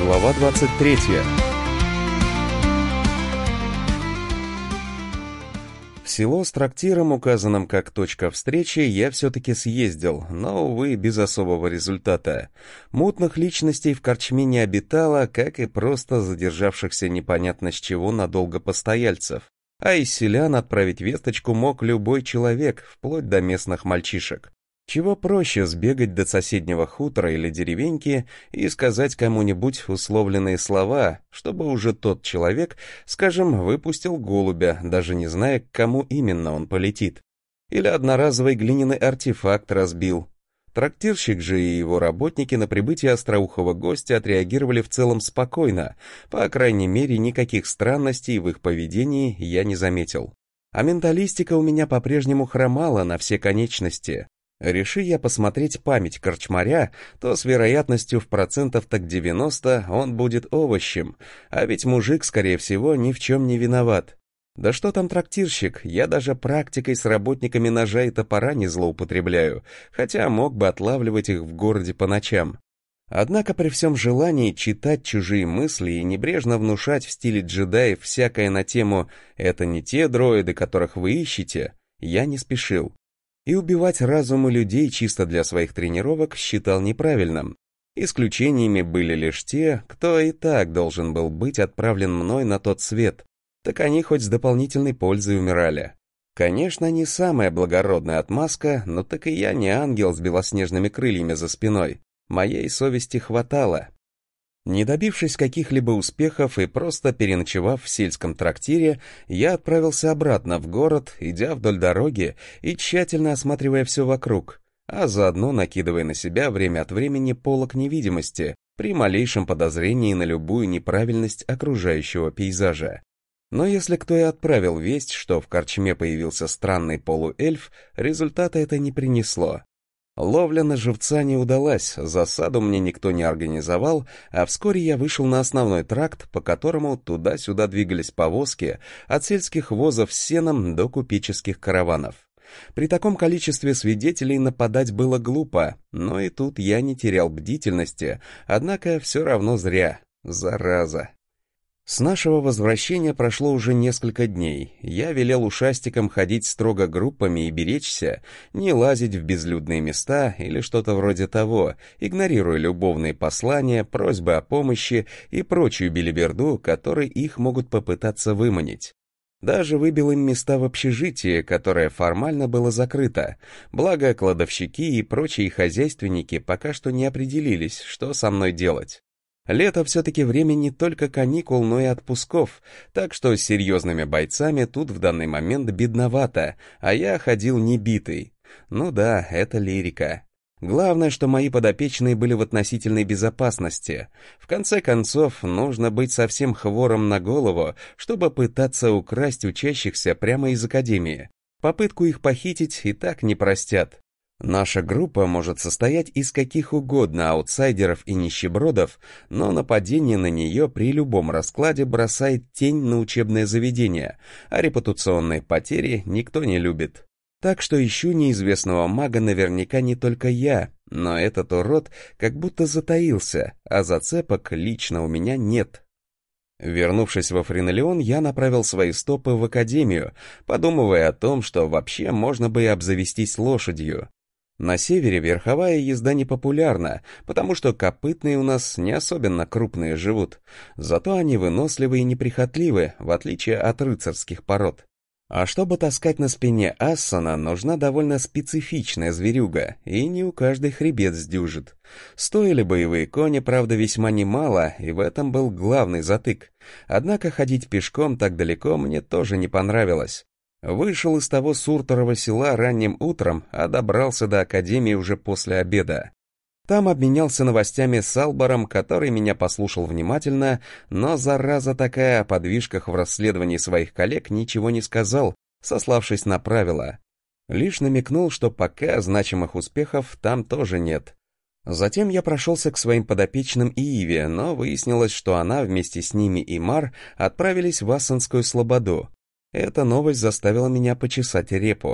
Глава 23. В село с трактиром, указанным как точка встречи, я все-таки съездил, но, увы, без особого результата. Мутных личностей в корчме не обитало, как и просто задержавшихся непонятно с чего надолго постояльцев. А из селян отправить весточку мог любой человек, вплоть до местных мальчишек. Чего проще сбегать до соседнего хутора или деревеньки и сказать кому-нибудь условленные слова, чтобы уже тот человек, скажем, выпустил голубя, даже не зная, к кому именно он полетит. Или одноразовый глиняный артефакт разбил. Трактирщик же и его работники на прибытие остроухого гостя отреагировали в целом спокойно, по крайней мере, никаких странностей в их поведении я не заметил. А менталистика у меня по-прежнему хромала на все конечности. Реши я посмотреть память корчмаря, то с вероятностью в процентов так 90 он будет овощем, а ведь мужик, скорее всего, ни в чем не виноват. Да что там трактирщик, я даже практикой с работниками ножа и топора не злоупотребляю, хотя мог бы отлавливать их в городе по ночам. Однако при всем желании читать чужие мысли и небрежно внушать в стиле джедаев всякое на тему «это не те дроиды, которых вы ищете», я не спешил. И убивать разумы людей чисто для своих тренировок считал неправильным. Исключениями были лишь те, кто и так должен был быть отправлен мной на тот свет, так они хоть с дополнительной пользой умирали. Конечно, не самая благородная отмазка, но так и я не ангел с белоснежными крыльями за спиной. Моей совести хватало. Не добившись каких-либо успехов и просто переночевав в сельском трактире, я отправился обратно в город, идя вдоль дороги и тщательно осматривая все вокруг, а заодно накидывая на себя время от времени полог невидимости при малейшем подозрении на любую неправильность окружающего пейзажа. Но если кто и отправил весть, что в корчме появился странный полуэльф, результата это не принесло. Ловля на живца не удалась, засаду мне никто не организовал, а вскоре я вышел на основной тракт, по которому туда-сюда двигались повозки, от сельских возов с сеном до купеческих караванов. При таком количестве свидетелей нападать было глупо, но и тут я не терял бдительности, однако все равно зря, зараза. С нашего возвращения прошло уже несколько дней. Я велел ушастикам ходить строго группами и беречься, не лазить в безлюдные места или что-то вроде того, игнорируя любовные послания, просьбы о помощи и прочую белиберду, которой их могут попытаться выманить. Даже выбил им места в общежитии, которое формально было закрыто, благо кладовщики и прочие хозяйственники пока что не определились, что со мной делать. Лето все-таки время не только каникул, но и отпусков, так что с серьезными бойцами тут в данный момент бедновато, а я ходил небитый. Ну да, это лирика. Главное, что мои подопечные были в относительной безопасности. В конце концов, нужно быть совсем хвором на голову, чтобы пытаться украсть учащихся прямо из академии. Попытку их похитить и так не простят. Наша группа может состоять из каких угодно аутсайдеров и нищебродов, но нападение на нее при любом раскладе бросает тень на учебное заведение, а репутационные потери никто не любит. Так что ищу неизвестного мага наверняка не только я, но этот урод как будто затаился, а зацепок лично у меня нет. Вернувшись во Френолеон, я направил свои стопы в академию, подумывая о том, что вообще можно бы и обзавестись лошадью. На севере верховая езда не популярна, потому что копытные у нас не особенно крупные живут, зато они выносливы и неприхотливы, в отличие от рыцарских пород. А чтобы таскать на спине Ассана, нужна довольно специфичная зверюга, и не у каждой хребет сдюжит. Стоили боевые кони, правда, весьма немало, и в этом был главный затык. Однако ходить пешком так далеко мне тоже не понравилось. Вышел из того Сурторова села ранним утром, а добрался до академии уже после обеда. Там обменялся новостями с Албаром, который меня послушал внимательно, но, зараза такая, о подвижках в расследовании своих коллег ничего не сказал, сославшись на правила. Лишь намекнул, что пока значимых успехов там тоже нет. Затем я прошелся к своим подопечным и Иве, но выяснилось, что она вместе с ними и Мар отправились в Ассанскую слободу. Эта новость заставила меня почесать репу.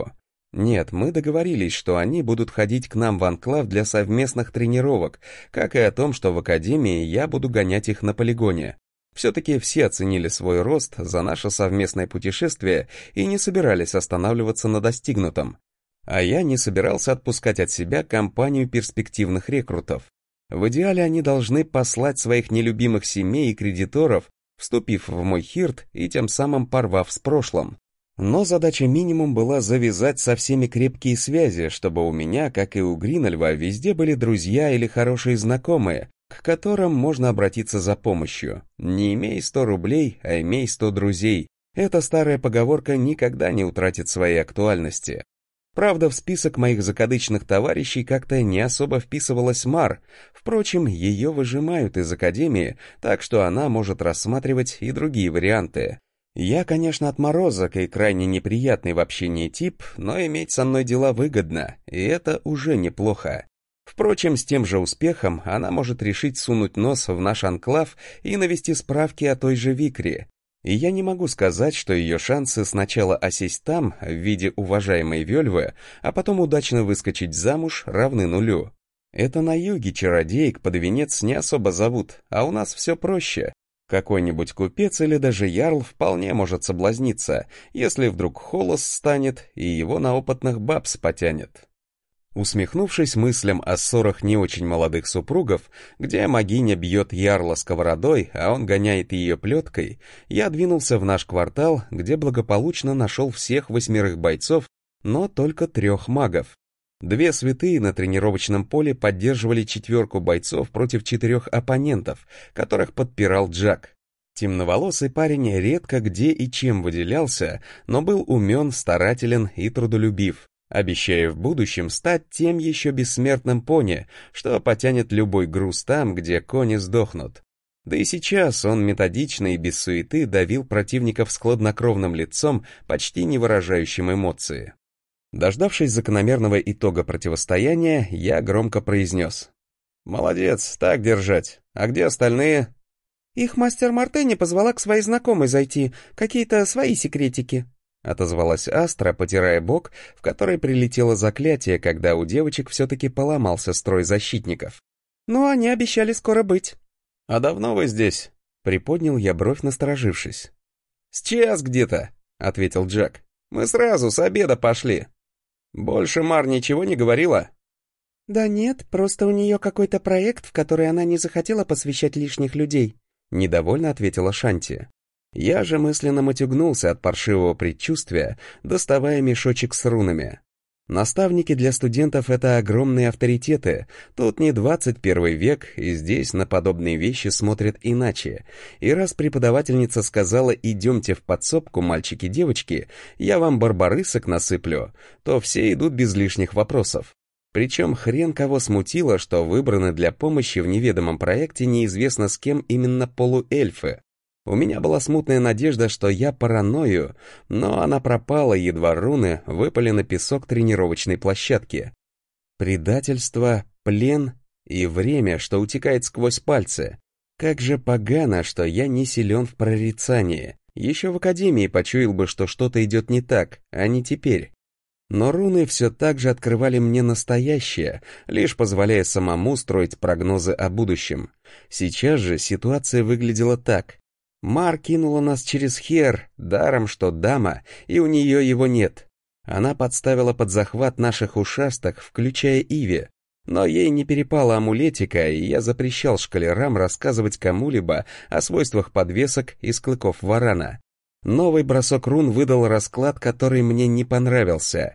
Нет, мы договорились, что они будут ходить к нам в анклав для совместных тренировок, как и о том, что в академии я буду гонять их на полигоне. Все-таки все оценили свой рост за наше совместное путешествие и не собирались останавливаться на достигнутом. А я не собирался отпускать от себя компанию перспективных рекрутов. В идеале они должны послать своих нелюбимых семей и кредиторов, вступив в мой хирт и тем самым порвав с прошлым. Но задача минимум была завязать со всеми крепкие связи, чтобы у меня, как и у Гринольва, везде были друзья или хорошие знакомые, к которым можно обратиться за помощью. Не имей 100 рублей, а имей 100 друзей. Эта старая поговорка никогда не утратит своей актуальности. Правда, в список моих закадычных товарищей как-то не особо вписывалась Мар. Впрочем, ее выжимают из академии, так что она может рассматривать и другие варианты. Я, конечно, отморозок и крайне неприятный в общении тип, но иметь со мной дела выгодно, и это уже неплохо. Впрочем, с тем же успехом она может решить сунуть нос в наш анклав и навести справки о той же Викре. И я не могу сказать, что ее шансы сначала осесть там, в виде уважаемой Вельвы, а потом удачно выскочить замуж, равны нулю. Это на юге чародеек под венец не особо зовут, а у нас все проще. Какой-нибудь купец или даже ярл вполне может соблазниться, если вдруг холос станет и его на опытных бабс потянет. Усмехнувшись мыслям о ссорах не очень молодых супругов, где могиня бьет ярла сковородой, а он гоняет ее плеткой, я двинулся в наш квартал, где благополучно нашел всех 8 бойцов, но только 3 магов. 2 святые на тренировочном поле поддерживали 4 бойцов против 4 оппонентов, которых подпирал Джак. Темноволосый парень редко где и чем выделялся, но был умен, старателен и трудолюбив, обещая в будущем стать тем еще бессмертным пони, что потянет любой груз там, где кони сдохнут. Да и сейчас он методично и без суеты давил противников с хладнокровным лицом, почти не выражающим эмоции. Дождавшись закономерного итога противостояния, я громко произнес: «Молодец, так держать. А где остальные?» «Их мастер Мартене позвала к своей знакомой зайти, какие-то свои секретики», — отозвалась Астра, потирая бок, в который прилетело заклятие, когда у девочек все-таки поломался строй защитников. «Но они обещали скоро быть». «А давно вы здесь?» — приподнял я бровь, насторожившись. «С час где-то», — ответил Джак. «Мы сразу с обеда пошли». «Больше Мар ничего не говорила?» «Да нет, просто у нее какой-то проект, в который она не захотела посвящать лишних людей», — недовольно ответила Шанти. Я же мысленно матюгнулся от паршивого предчувствия, доставая мешочек с рунами. Наставники для студентов — это огромные авторитеты, тут не 21 век, и здесь на подобные вещи смотрят иначе. И раз преподавательница сказала «идемте в подсобку, мальчики-девочки, я вам барбарысок насыплю», то все идут без лишних вопросов. Причем хрен кого смутило, что выбраны для помощи в неведомом проекте неизвестно с кем именно полуэльфы. У меня была смутная надежда, что я параною, но она пропала, едва руны выпали на песок тренировочной площадки. Предательство, плен и время, что утекает сквозь пальцы. Как же погано, что я не силен в прорицании. Еще в академии почуял бы, что что-то идет не так, а не теперь. Но руны все так же открывали мне настоящее, лишь позволяя самому строить прогнозы о будущем. Сейчас же ситуация выглядела так. Мар кинула нас через хер, даром что дама, и у нее его нет. Она подставила под захват наших ушастых, включая Иви. Но ей не перепало амулетика, и я запрещал школярам рассказывать кому-либо о свойствах подвесок из клыков варана. Новый бросок рун выдал расклад, который мне не понравился.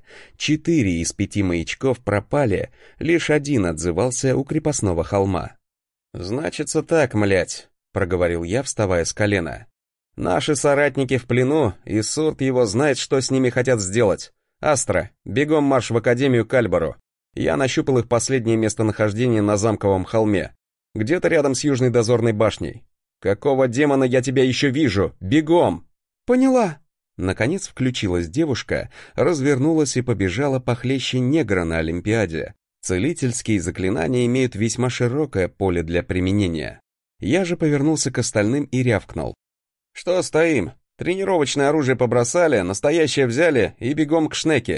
4 из 5 маячков пропали, лишь 1 отзывался у крепостного холма. «Значится так, млять», — проговорил я, вставая с колена. «Наши соратники в плену, и Сурт его знает, что с ними хотят сделать. Астра, бегом марш в Академию к Альбару. Я нащупал их последнее местонахождение на замковом холме, где-то рядом с южной дозорной башней. Какого демона я тебя еще вижу? Бегом!» «Поняла!» Наконец включилась девушка, развернулась и побежала похлеще негра на Олимпиаде. Целительские заклинания имеют весьма широкое поле для применения. Я же повернулся к остальным и рявкнул. «Что стоим? Тренировочное оружие побросали, настоящее взяли и бегом к Шнеке.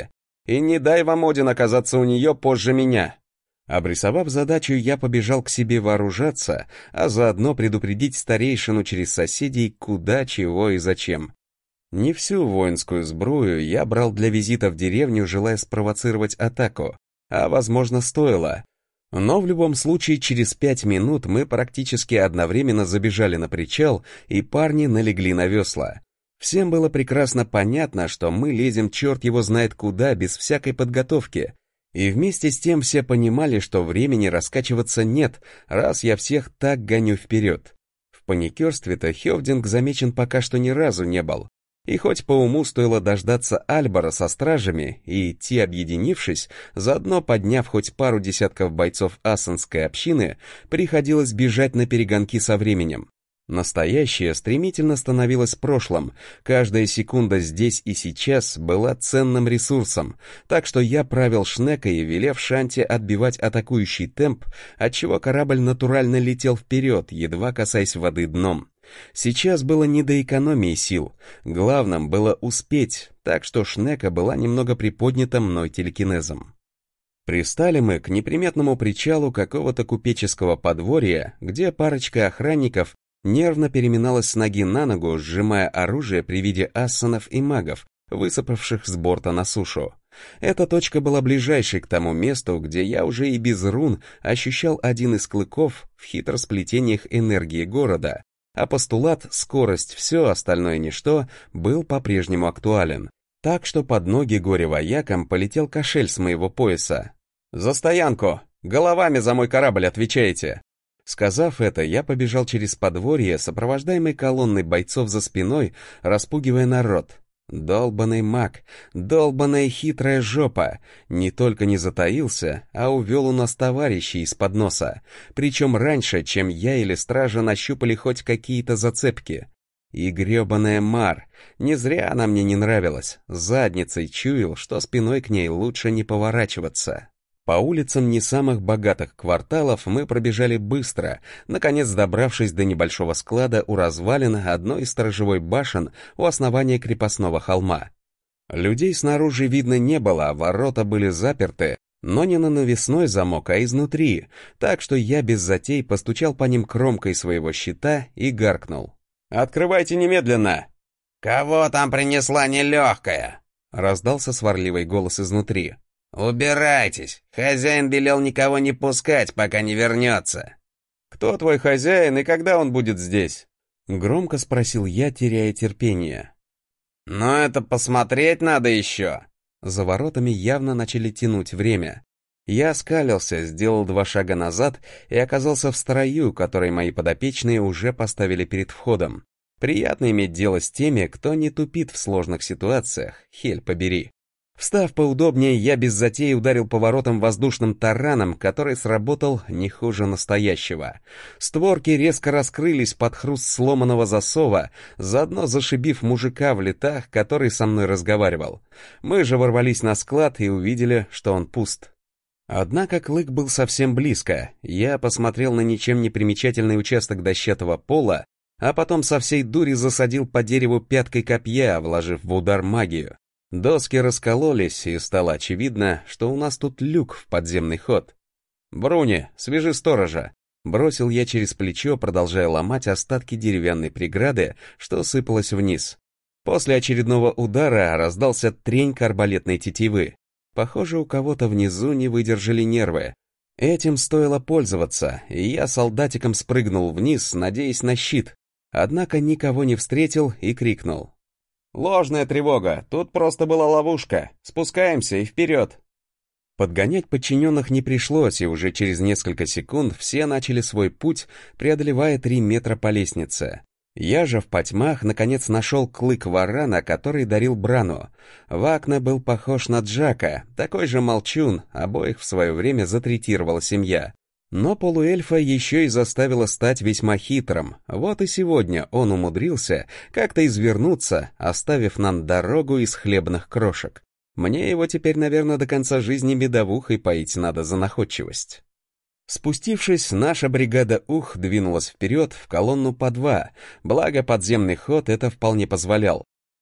и не дай вам, Один, оказаться у нее позже меня». Обрисовав задачу, я побежал к себе вооружаться, а заодно предупредить старейшину через соседей, куда, чего и зачем. Не всю воинскую сбрую я брал для визита в деревню, желая спровоцировать атаку, а, возможно, стоило. Но в любом случае через 5 минут мы практически одновременно забежали на причал, и парни налегли на весла. Всем было прекрасно понятно, что мы лезем черт его знает куда, без всякой подготовки. И вместе с тем все понимали, что времени раскачиваться нет, раз я всех так гоню вперед. В паникерстве-то Хевдинг замечен пока что ни разу не был. И хоть по уму стоило дождаться Альбара со стражами и идти объединившись, заодно подняв хоть пару десятков бойцов ассенской общины, приходилось бежать на перегонки со временем. Настоящее стремительно становилось прошлым, каждая секунда здесь и сейчас была ценным ресурсом, так что я правил Шнекой, велев Шанти отбивать атакующий темп, отчего корабль натурально летел вперед, едва касаясь воды дном. Сейчас было не до экономии сил, главным было успеть, так что Шнека была немного приподнята мной телекинезом. Пристали мы к неприметному причалу какого-то купеческого подворья, где парочка охранников нервно переминалась с ноги на ногу, сжимая оружие при виде ассанов и магов, высыпавших с борта на сушу. Эта точка была ближайшей к тому месту, где я уже и без рун ощущал один из клыков в хитросплетениях энергии города, а постулат «скорость, все, остальное ничто» был по-прежнему актуален. Так что под ноги горе-воякам полетел кошель с моего пояса. «За стоянку! Головами за мой корабль отвечаете!» Сказав это, я побежал через подворье, сопровождаемый колонной бойцов за спиной, распугивая народ. Долбаный маг, долбаная хитрая жопа, не только не затаился, а увел у нас товарищей из-под носа, причем раньше, чем я или стража нащупали хоть какие-то зацепки. И гребаная Мар, не зря она мне не нравилась, задницей чуял, что спиной к ней лучше не поворачиваться. По улицам не самых богатых кварталов мы пробежали быстро, наконец добравшись до небольшого склада у развалин одной из сторожевой башен у основания крепостного холма. Людей снаружи видно не было, ворота были заперты, но не на навесной замок, а изнутри, так что я без затей постучал по ним кромкой своего щита и гаркнул. «Открывайте немедленно!» «Кого там принесла нелегкая?» — раздался сварливый голос изнутри. «Убирайтесь! Хозяин велел никого не пускать, пока не вернется!» «Кто твой хозяин и когда он будет здесь?» Громко спросил я, теряя терпение. «Но это посмотреть надо еще!» За воротами явно начали тянуть время. Я оскалился, сделал 2 шага назад и оказался в строю, который мои подопечные уже поставили перед входом. Приятно иметь дело с теми, кто не тупит в сложных ситуациях, хель побери. Встав поудобнее, я без затеи ударил по воротам воздушным тараном, который сработал не хуже настоящего. Створки резко раскрылись под хруст сломанного засова, заодно зашибив мужика в летах, который со мной разговаривал. Мы же ворвались на склад и увидели, что он пуст. Однако клык был совсем близко. Я посмотрел на ничем не примечательный участок дощатого пола, а потом со всей дури засадил по дереву пяткой копья, вложив в удар магию. Доски раскололись, и стало очевидно, что у нас тут люк в подземный ход. «Бруни, свяжи сторожа!» Бросил я через плечо, продолжая ломать остатки деревянной преграды, что сыпалось вниз. После очередного удара раздался треньк арбалетной тетивы. Похоже, у кого-то внизу не выдержали нервы. Этим стоило пользоваться, и я солдатиком спрыгнул вниз, надеясь на щит. Однако никого не встретил и крикнул. «Ложная тревога, тут просто была ловушка, спускаемся и вперед!» Подгонять подчиненных не пришлось, и уже через несколько секунд все начали свой путь, преодолевая 3 метра по лестнице. Я же в потьмах наконец нашел клык варана, который дарил Брану. Вакна был похож на Джака, такой же молчун, обоих в свое время затретировала семья. Но полуэльфа еще и заставила стать весьма хитрым. Вот и сегодня он умудрился как-то извернуться, оставив нам дорогу из хлебных крошек. Мне его теперь, наверное, до конца жизни медовухой поить надо за находчивость. Спустившись, наша бригада двинулась вперед в колонну по 2, благо подземный ход это вполне позволял.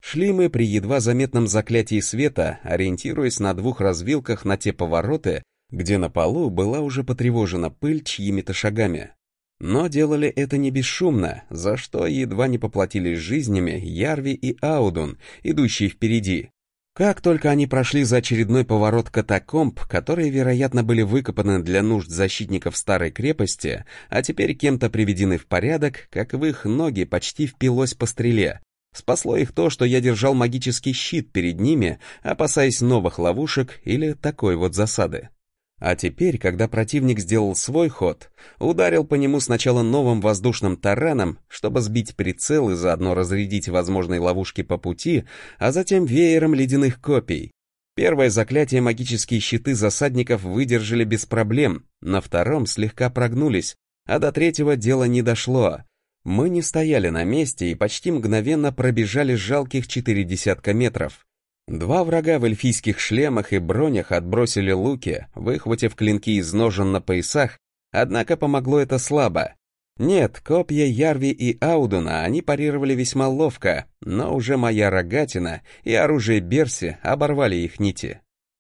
Шли мы при едва заметном заклятии света, ориентируясь на двух развилках на те повороты, где на полу была уже потревожена пыль чьими-то шагами. Но делали это не бесшумно, за что едва не поплатились жизнями Ярви и Аудун, идущие впереди. Как только они прошли за очередной поворот катакомб, которые, вероятно, были выкопаны для нужд защитников старой крепости, а теперь кем-то приведены в порядок, как в их ноги почти впилось по стреле. Спасло их то, что я держал магический щит перед ними, опасаясь новых ловушек или такой вот засады. А теперь, когда противник сделал свой ход, ударил по нему сначала новым воздушным тараном, чтобы сбить прицел и заодно разрядить возможные ловушки по пути, а затем веером ледяных копий. Первое заклятие магические щиты засадников выдержали без проблем, на втором слегка прогнулись, а до третьего дело не дошло. Мы не стояли на месте и почти мгновенно пробежали жалких 40 метров. Два врага в эльфийских шлемах и бронях отбросили луки, выхватив клинки из ножен на поясах, однако помогло это слабо. Нет, копья Ярви и Аудуна они парировали весьма ловко, но уже моя рогатина и оружие Берси оборвали их нити.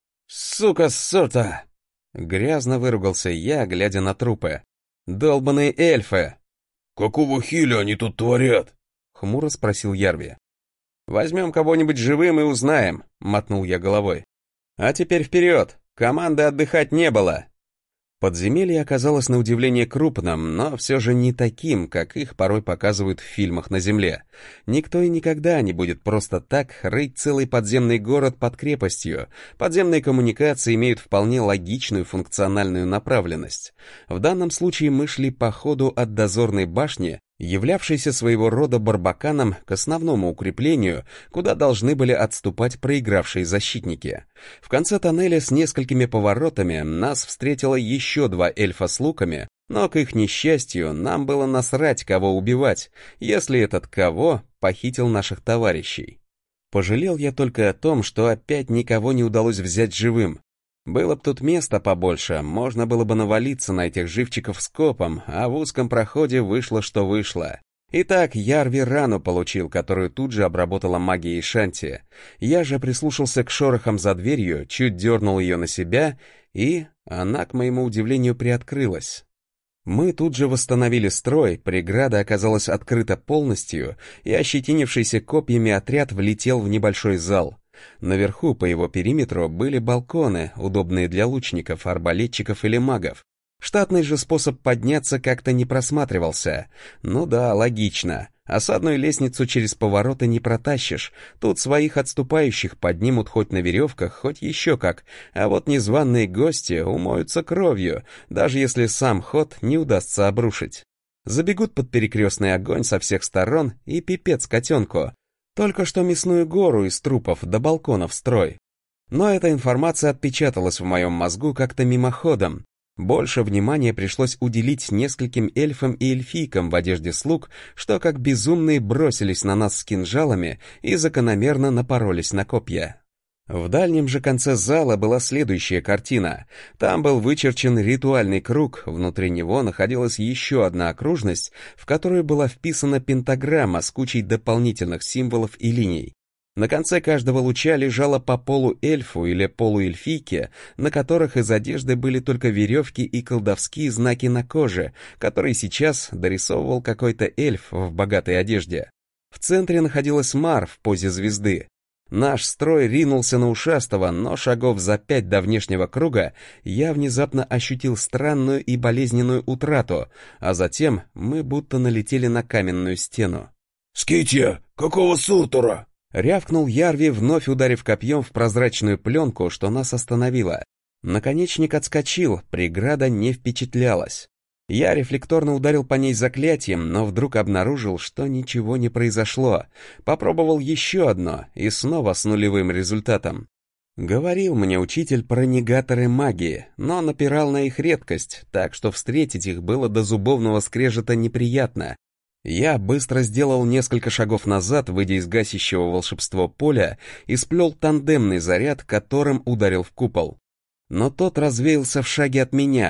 «Сука, сорта!» — грязно выругался я, глядя на трупы. «Долбаные эльфы!» «Какого хиля они тут творят?» — хмуро спросил Ярви. «Возьмем кого-нибудь живым и узнаем», — мотнул я головой. «А теперь вперед! Команды отдыхать не было!» Подземелье оказалось на удивление крупным, но все же не таким, как их порой показывают в фильмах на Земле. Никто и никогда не будет просто так рыть целый подземный город под крепостью. Подземные коммуникации имеют вполне логичную функциональную направленность. В данном случае мы шли по ходу от дозорной башни, являвшейся своего рода барбаканом, к основному укреплению, куда должны были отступать проигравшие защитники. В конце тоннеля с несколькими поворотами нас встретило еще два эльфа с луками, но, к их несчастью, нам было насрать, кого убивать, если этот кого похитил наших товарищей. Пожалел я только о том, что опять никого не удалось взять живым. Было б тут места побольше, можно было бы навалиться на этих живчиков скопом, а в узком проходе вышло, что вышло. Итак, Ярви рану получил, которую тут же обработала магией Шанти. Я же прислушался к шорохам за дверью, чуть дернул ее на себя, и она, к моему удивлению, приоткрылась. Мы тут же восстановили строй, преграда оказалась открыта полностью, и ощетинившийся копьями отряд влетел в небольшой зал. Наверху по его периметру были балконы, удобные для лучников, арбалетчиков или магов. Штатный же способ подняться как-то не просматривался. Ну да, логично. Осадную лестницу через повороты не протащишь. Тут своих отступающих поднимут хоть на веревках, хоть еще как. А вот незваные гости умоются кровью, даже если сам ход не удастся обрушить. Забегут под перекрестный огонь со всех сторон и пипец котенку. Только что мясную гору из трупов до балконов строй. Но эта информация отпечаталась в моем мозгу как-то мимоходом. Больше внимания пришлось уделить нескольким эльфам и эльфийкам в одежде слуг, что как безумные бросились на нас с кинжалами и закономерно напоролись на копья. В дальнем же конце зала была следующая картина. Там был вычерчен ритуальный круг, внутри него находилась еще одна окружность, в которую была вписана пентаграмма с кучей дополнительных символов и линий. На конце каждого луча лежало по полуэльфу или полуэльфийке, на которых из одежды были только веревки и колдовские знаки на коже, которые сейчас дорисовывал какой-то эльф в богатой одежде. В центре находилась Мар в позе звезды. Наш строй ринулся на ушастого, но шагов за 5 до внешнего круга я внезапно ощутил странную и болезненную утрату, а затем мы будто налетели на каменную стену. «Скития, какого суртура?» — рявкнул Ярви, вновь ударив копьем в прозрачную пленку, что нас остановило. Наконечник отскочил, преграда не впечатлялась. Я рефлекторно ударил по ней заклятием, но вдруг обнаружил, что ничего не произошло. Попробовал еще одно, и снова с нулевым результатом. Говорил мне учитель про негаторы магии, но напирал на их редкость, так что встретить их было до зубовного скрежета неприятно. Я быстро сделал несколько шагов назад, выйдя из гасящего волшебство поля, и сплел тандемный заряд, которым ударил в купол. Но тот развеялся в шаге от меня.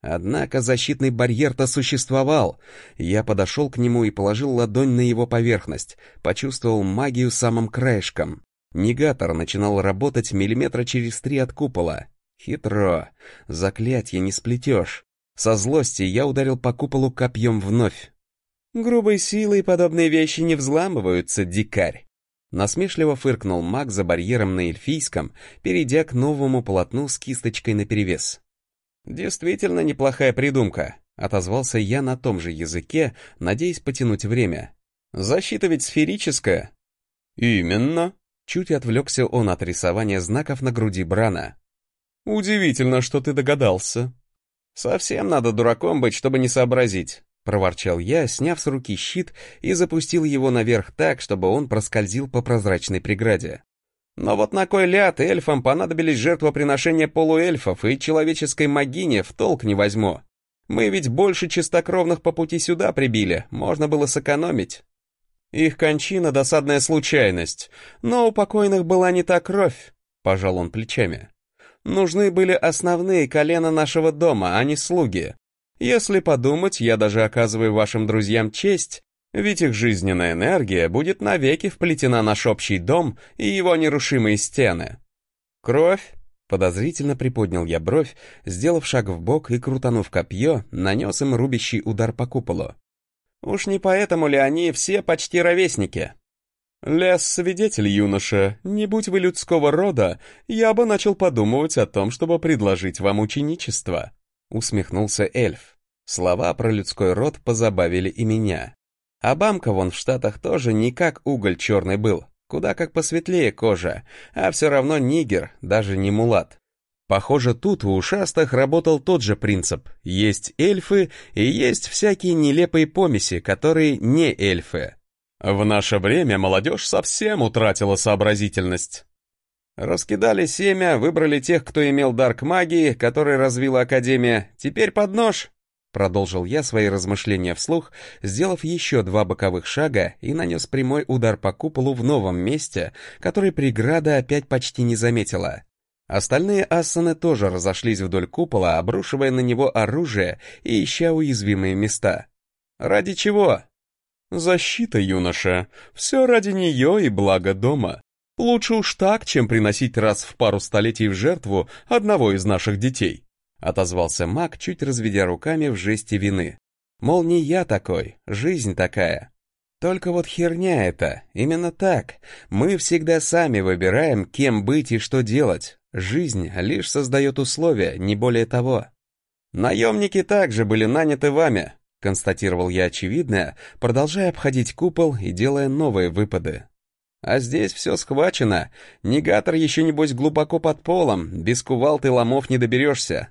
Однако защитный барьер-то существовал. Я подошел к нему и положил ладонь на его поверхность, почувствовал магию самым краешком. Негатор начинал работать миллиметра через 3 от купола. Хитро. Заклятье не сплетешь. Со злости я ударил по куполу копьем вновь. «Грубой силой подобные вещи не взламываются, дикарь!» Насмешливо фыркнул маг за барьером на эльфийском, перейдя к новому полотну с кисточкой наперевес. «Действительно неплохая придумка», — отозвался я на том же языке, надеясь потянуть время. «Защита ведь сферическая». «Именно», — чуть отвлекся он от рисования знаков на груди Брана. «Удивительно, что ты догадался». «Совсем надо дураком быть, чтобы не сообразить», — проворчал я, сняв с руки щит и запустил его наверх так, чтобы он проскользил по прозрачной преграде. Но вот на кой ляд эльфам понадобились жертвоприношения полуэльфов и человеческой могине, в толк не возьму. Мы ведь больше чистокровных по пути сюда прибили, можно было сэкономить. Их кончина — досадная случайность, но у покойных была не та кровь, пожал он плечами. Нужны были основные колена нашего дома, а не слуги. Если подумать, я даже оказываю вашим друзьям честь, ведь их жизненная энергия будет навеки вплетена в наш общий дом и его нерушимые стены. Кровь? Подозрительно приподнял я бровь, сделав шаг вбок и, крутанув копье, нанес им рубящий удар по куполу. Уж не поэтому ли они все почти ровесники? Лес-свидетель, юноша, не будь вы людского рода, я бы начал подумывать о том, чтобы предложить вам ученичество. Усмехнулся эльф. Слова про людской род позабавили и меня. Обамка вон в Штатах тоже не как уголь черный был, куда как посветлее кожа, а все равно нигер, даже не мулат. Похоже, тут у ушастых работал тот же принцип. Есть эльфы и есть всякие нелепые помеси, которые не эльфы. В наше время молодежь совсем утратила сообразительность. Раскидали семя, выбрали тех, кто имел дар к магии, который развила Академия, теперь под нож. Продолжил я свои размышления вслух, сделав еще 2 боковых шага и нанес прямой удар по куполу в новом месте, который преграда опять почти не заметила. Остальные ассаны тоже разошлись вдоль купола, обрушивая на него оружие и ища уязвимые места. Ради чего? Защита, юноша. Все ради нее и благо дома. Лучше уж так, чем приносить раз в пару столетий в жертву одного из наших детей. Отозвался маг, чуть разведя руками в жесте вины. Мол, не я такой, жизнь такая. Только вот херня это, именно так. Мы всегда сами выбираем, кем быть и что делать. Жизнь лишь создает условия, не более того. Наемники также были наняты вами, констатировал я очевидное, продолжая обходить купол и делая новые выпады. А здесь все схвачено. Негатор еще небось глубоко под полом, без кувалд и ломов не доберешься.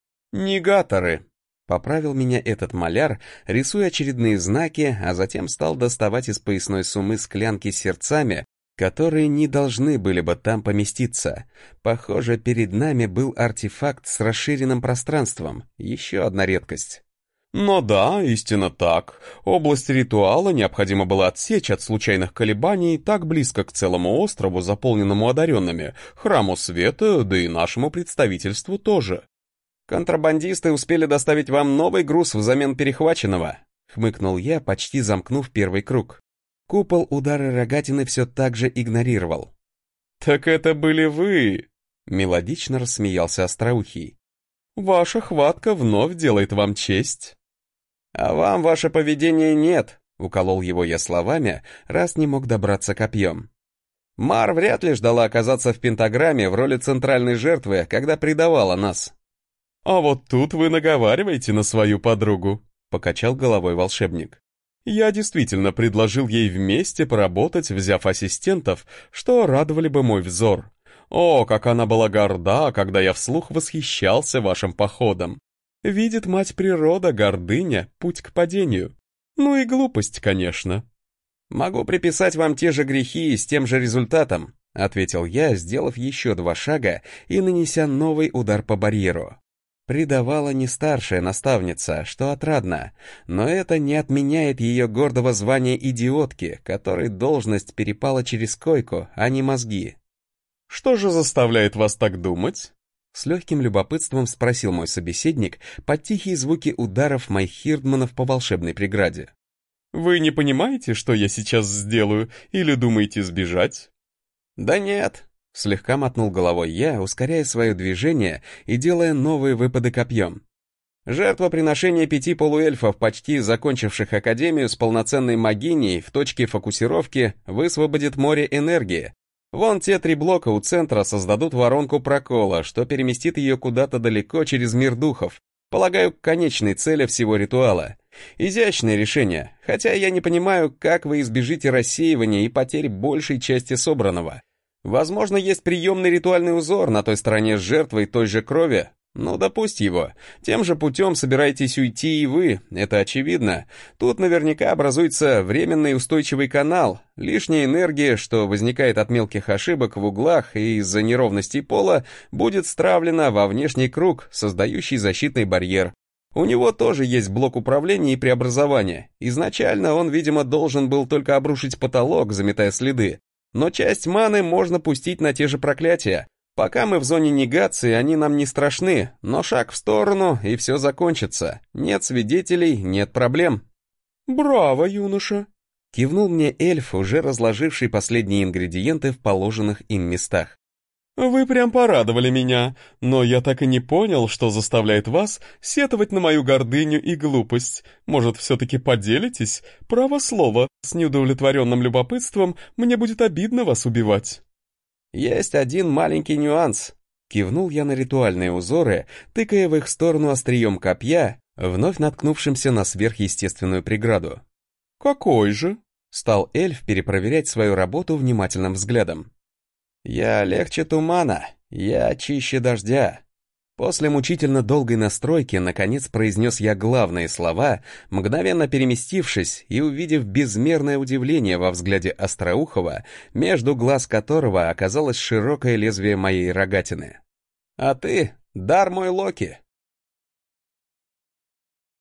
«Негаторы», — поправил меня этот маляр, рисуя очередные знаки, а затем стал доставать из поясной суммы склянки с сердцами, которые не должны были бы там поместиться. Похоже, перед нами был артефакт с расширенным пространством, еще одна редкость. Но да, истинно так. Область ритуала необходимо было отсечь от случайных колебаний так близко к целому острову, заполненному одаренными, храму света, да и нашему представительству тоже. «Контрабандисты успели доставить вам новый груз взамен перехваченного», — хмыкнул я, почти замкнув первый круг. Купол удары рогатины все так же игнорировал. «Так это были вы!» — мелодично рассмеялся Остроухий. «Ваша хватка вновь делает вам честь». «А вам ваше поведение нет», — уколол его я словами, раз не мог добраться копьем. «Мар вряд ли ждала оказаться в пентаграмме в роли центральной жертвы, когда предавала нас». «А вот тут вы наговариваете на свою подругу», — покачал головой волшебник. «Я действительно предложил ей вместе поработать, взяв ассистентов, что радовали бы мой взор. О, как она была горда, когда я вслух восхищался вашим походом. Видит мать природа, гордыня, путь к падению. Ну и глупость, конечно». «Могу приписать вам те же грехи и с тем же результатом», — ответил я, сделав еще 2 шага и нанеся новый удар по барьеру. Предавала не старшая наставница, что отрадно, но это не отменяет ее гордого звания идиотки, которой должность перепала через койку, а не мозги. «Что же заставляет вас так думать?» С легким любопытством спросил мой собеседник под тихие звуки ударов моих хирдманов по волшебной преграде. «Вы не понимаете, что я сейчас сделаю, или думаете сбежать?» «Да нет», — слегка мотнул головой я, ускоряя свое движение и делая новые выпады копьем. «Жертвоприношение 5 полуэльфов, почти закончивших Академию с полноценной магиней в точке фокусировки, высвободит море энергии. Вон те 3 блока у центра создадут воронку прокола, что переместит ее куда-то далеко через мир духов. Полагаю, к конечной цели всего ритуала. Изящное решение, хотя я не понимаю, как вы избежите рассеивания и потери большей части собранного. Возможно, есть приемный ритуальный узор на той стороне с жертвой той же крови. Ну, да пусть его. Тем же путем собираетесь уйти и вы, это очевидно. Тут наверняка образуется временный устойчивый канал. Лишняя энергия, что возникает от мелких ошибок в углах и из-за неровностей пола, будет стравлена во внешний круг, создающий защитный барьер. У него тоже есть блок управления и преобразования. Изначально он, видимо, должен был только обрушить потолок, заметая следы. Но часть маны можно пустить на те же проклятия. Пока мы в зоне негации, они нам не страшны, но шаг в сторону, и все закончится. Нет свидетелей, нет проблем. «Браво, юноша!» — кивнул мне эльф, уже разложивший последние ингредиенты в положенных им местах. «Вы прям порадовали меня, но я так и не понял, что заставляет вас сетовать на мою гордыню и глупость. Может, все-таки поделитесь? Право слово, с неудовлетворенным любопытством мне будет обидно вас убивать». «Есть один маленький нюанс», — кивнул я на ритуальные узоры, тыкая в их сторону острием копья, вновь наткнувшимся на сверхъестественную преграду. «Какой же?» — стал эльф перепроверять свою работу внимательным взглядом. «Я легче тумана, я чище дождя». После мучительно долгой настройки, наконец, произнес я главные слова, мгновенно переместившись и увидев безмерное удивление во взгляде Остроухова, между глаз которого оказалось широкое лезвие моей рогатины. «А ты, дар мой Локи!»